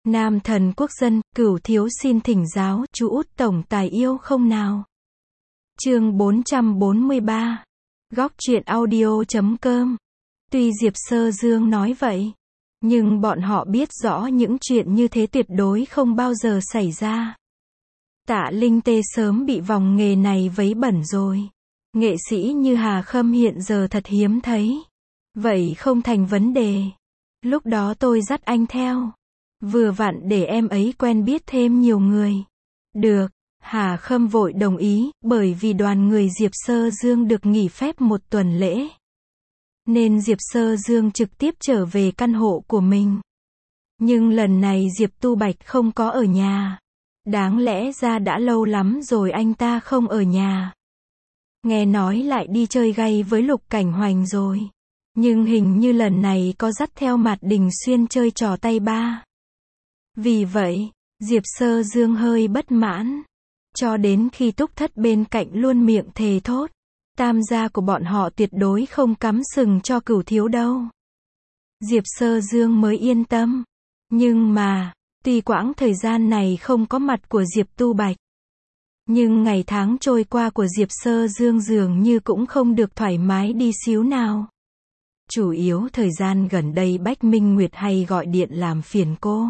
Nam thần quốc dân, Cửu thiếu xin thỉnh giáo, chú út tổng tài yêu không nào? Chương 443. Góc truyện audio.com. Tuy Diệp Sơ Dương nói vậy, nhưng bọn họ biết rõ những chuyện như thế tuyệt đối không bao giờ xảy ra. Tạ Linh Tê sớm bị vòng nghề này vấy bẩn rồi. Nghệ sĩ như Hà Khâm hiện giờ thật hiếm thấy. Vậy không thành vấn đề. Lúc đó tôi dắt anh theo. Vừa vặn để em ấy quen biết thêm nhiều người. Được, Hà Khâm vội đồng ý, bởi vì đoàn người Diệp Sơ Dương được nghỉ phép một tuần lễ. Nên Diệp Sơ Dương trực tiếp trở về căn hộ của mình. Nhưng lần này Diệp Tu Bạch không có ở nhà. Đáng lẽ ra đã lâu lắm rồi anh ta không ở nhà. Nghe nói lại đi chơi gay với Lục Cảnh Hoành rồi. Nhưng hình như lần này có dắt theo Mạt Đình Xuyên chơi trò tay ba. Vì vậy, Diệp Sơ Dương hơi bất mãn. Cho đến khi Túc Thất bên cạnh luôn miệng thề thốt. Tam gia của bọn họ tuyệt đối không cắm sừng cho Cửu thiếu đâu. Diệp Sơ Dương mới yên tâm. Nhưng mà, tuy quãng thời gian này không có mặt của Diệp Tu Bạch, nhưng ngày tháng trôi qua của Diệp Sơ Dương dường như cũng không được thoải mái đi xíu nào. Chủ yếu thời gian gần đây Bách Minh Nguyệt hay gọi điện làm phiền cô.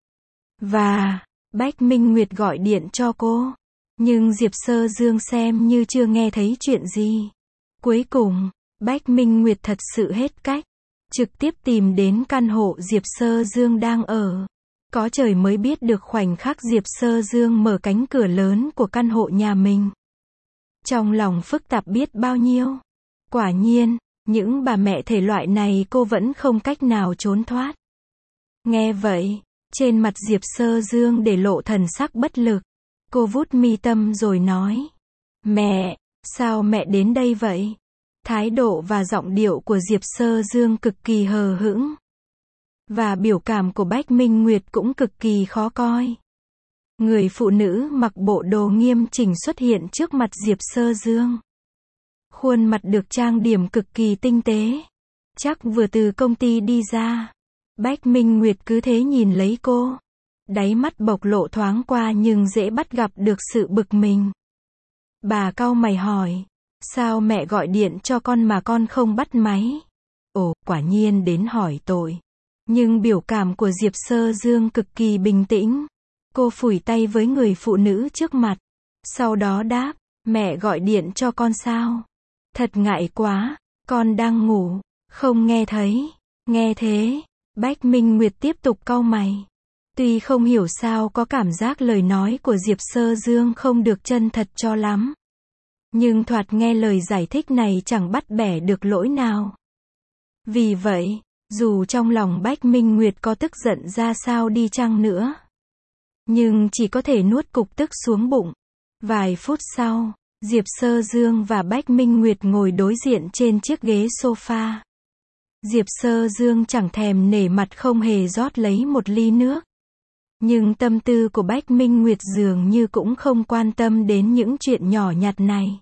Và, Bách Minh Nguyệt gọi điện cho cô. Nhưng Diệp Sơ Dương xem như chưa nghe thấy chuyện gì. Cuối cùng, Bách Minh Nguyệt thật sự hết cách. Trực tiếp tìm đến căn hộ Diệp Sơ Dương đang ở. Có trời mới biết được khoảnh khắc Diệp Sơ Dương mở cánh cửa lớn của căn hộ nhà mình. Trong lòng phức tạp biết bao nhiêu. Quả nhiên, những bà mẹ thể loại này cô vẫn không cách nào trốn thoát. Nghe vậy, trên mặt Diệp Sơ Dương để lộ thần sắc bất lực. Cô vuốt mi tâm rồi nói. Mẹ, sao mẹ đến đây vậy? Thái độ và giọng điệu của Diệp Sơ Dương cực kỳ hờ hững. Và biểu cảm của Bách Minh Nguyệt cũng cực kỳ khó coi. Người phụ nữ mặc bộ đồ nghiêm chỉnh xuất hiện trước mặt Diệp Sơ Dương. Khuôn mặt được trang điểm cực kỳ tinh tế. Chắc vừa từ công ty đi ra. Bách Minh Nguyệt cứ thế nhìn lấy cô. Đáy mắt bộc lộ thoáng qua nhưng dễ bắt gặp được sự bực mình. Bà cau mày hỏi. Sao mẹ gọi điện cho con mà con không bắt máy? Ồ, quả nhiên đến hỏi tội. Nhưng biểu cảm của Diệp Sơ Dương cực kỳ bình tĩnh. Cô phủi tay với người phụ nữ trước mặt. Sau đó đáp, mẹ gọi điện cho con sao? Thật ngại quá, con đang ngủ, không nghe thấy. Nghe thế, Bách Minh Nguyệt tiếp tục cau mày. Tuy không hiểu sao có cảm giác lời nói của Diệp Sơ Dương không được chân thật cho lắm. Nhưng thoạt nghe lời giải thích này chẳng bắt bẻ được lỗi nào. Vì vậy, dù trong lòng Bách Minh Nguyệt có tức giận ra sao đi chăng nữa, nhưng chỉ có thể nuốt cục tức xuống bụng. Vài phút sau, Diệp Sơ Dương và Bách Minh Nguyệt ngồi đối diện trên chiếc ghế sofa. Diệp Sơ Dương chẳng thèm nể mặt không hề rót lấy một ly nước. Nhưng tâm tư của Bách Minh Nguyệt dường như cũng không quan tâm đến những chuyện nhỏ nhặt này.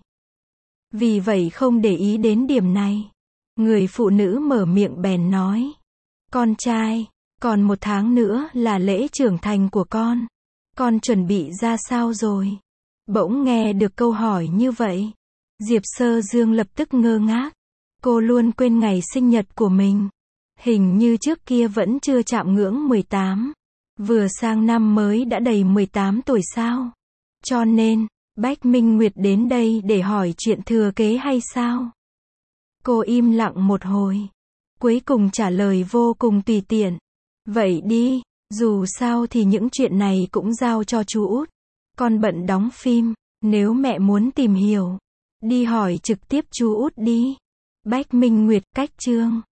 Vì vậy không để ý đến điểm này. Người phụ nữ mở miệng bèn nói. Con trai, còn 1 tháng nữa là lễ trưởng thành của con. Con chuẩn bị ra sao rồi? Bỗng nghe được câu hỏi như vậy. Diệp Sơ Dương lập tức ngơ ngác. Cô luôn quên ngày sinh nhật của mình. Hình như trước kia vẫn chưa chạm ngưỡng 18. Vừa sang năm mới đã đầy 18 tuổi sao? Cho nên, Bách Minh Nguyệt đến đây để hỏi chuyện thừa kế hay sao? Cô im lặng một hồi. Cuối cùng trả lời vô cùng tùy tiện. Vậy đi, dù sao thì những chuyện này cũng giao cho chú út. Con bận đóng phim, nếu mẹ muốn tìm hiểu, đi hỏi trực tiếp chú út đi. Bách Minh Nguyệt cách chương